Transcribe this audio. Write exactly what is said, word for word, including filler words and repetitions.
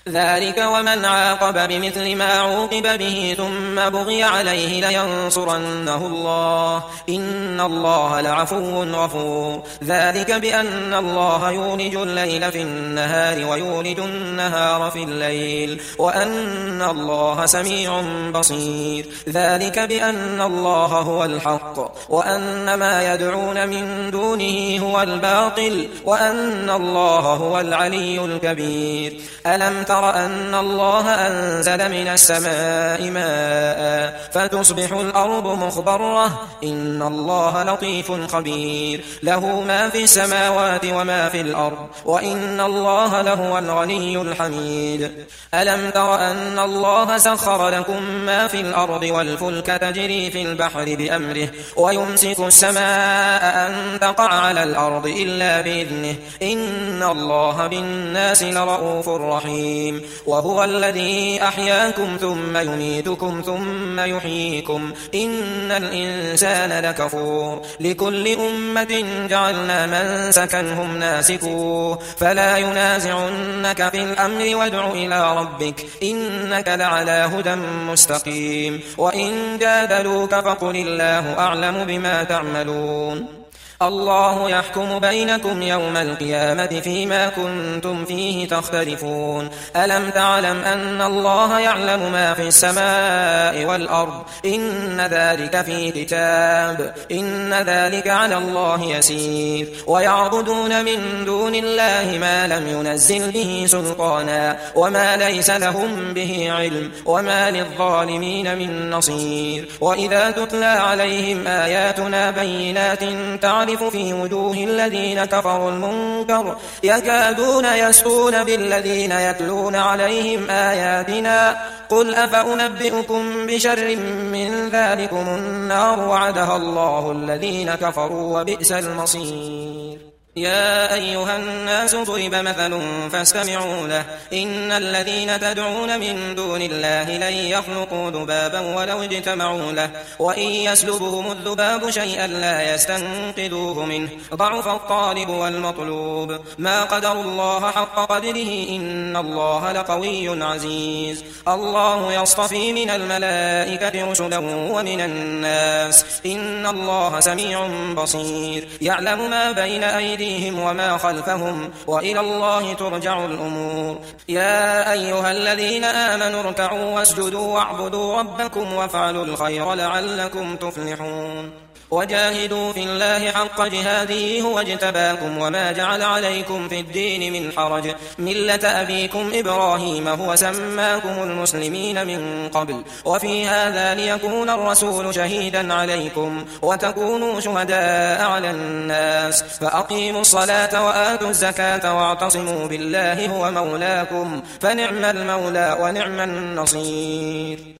ذلك ومن عاقب بمثل ما عوقب به ثم بغي عليه لينصرنه الله إن الله لعفو غفور. ذلك بأن الله يولج الليل في النهار ويولج النهار في الليل وأن الله سميع بصير. ذلك بأن الله هو الحق وأن ما يدعون من دونه هو الباطل وأن الله هو العلي الكبير. ألم تر أن الله أنزل من السماء ماء فتصبح الأرض مخضرة إن الله لطيف خبير. له ما في السماوات وما في الأرض وإن الله لهو الغني الحميد. ألم تر أن الله سخر لكم ما في الأرض والفلك تجري في البحر بأمره ويمسك السماء أن تقع على الأرض إلا بإذنه إن الله بالناس لرؤوف رحيم. وهو الذي أحياكم ثم يميتكم ثم يحييكم إن الإنسان لكفور. لكل أمة جعلنا من سكنهم ناسكوه فلا ينازعنك في الأمر وادع إلى ربك إنك لعلى هدى مستقيم. وإن جادلوك فقل الله أعلم بما تعملون. الله يحكم بينكم يوم القيامة فيما كنتم فيه تختلفون. ألم تعلم أن الله يعلم ما في السماء والأرض إن ذلك في كتاب إن ذلك على الله يسير. ويعبدون من دون الله ما لم ينزل به سلطانا وما ليس لهم به علم وما للظالمين من نصير. وإذا تتلى عليهم آياتنا بينات تعرف في وجوه الذين كفروا المنكر يكادون يسطون بالذين يتلون عليهم آياتنا قل أفأنبئكم بشر من ذلكم النار وعدها الله الذين كفروا وبئس المصير. يا أيها الناس ضرب مثل فاستمعوا له إن الذين تدعون من دون الله لن يخلقوا ذبابا ولو اجتمعوا له وإن يسلبهم الذباب شيئا لا يستنقذوه منه ضعف الطالب والمطلوب. ما قدر الله حق قدره إن الله لقوي عزيز. الله يصطفي من الملائكة رسلا ومن الناس إن الله سميع بصير. يعلم ما بين أيديهم وما خلفهم وإلى الله ترجع الأمور. يا أيها الذين آمنوا اركعوا واسجدوا واعبدوا ربكم وافعلوا الخير لعلكم تفلحون. وجاهدوا في الله حق جهاده هو اجتباكم وما جعل عليكم في الدين من حرج ملة أبيكم إبراهيم هو سماكم المسلمين من قبل وفي هذا ليكون الرسول شهيدا عليكم وتكونوا شهداء على الناس. فأقيموا الصلاة وآتوا الزكاة واعتصموا بالله هو مولاكم فنعم المولى ونعم النصير.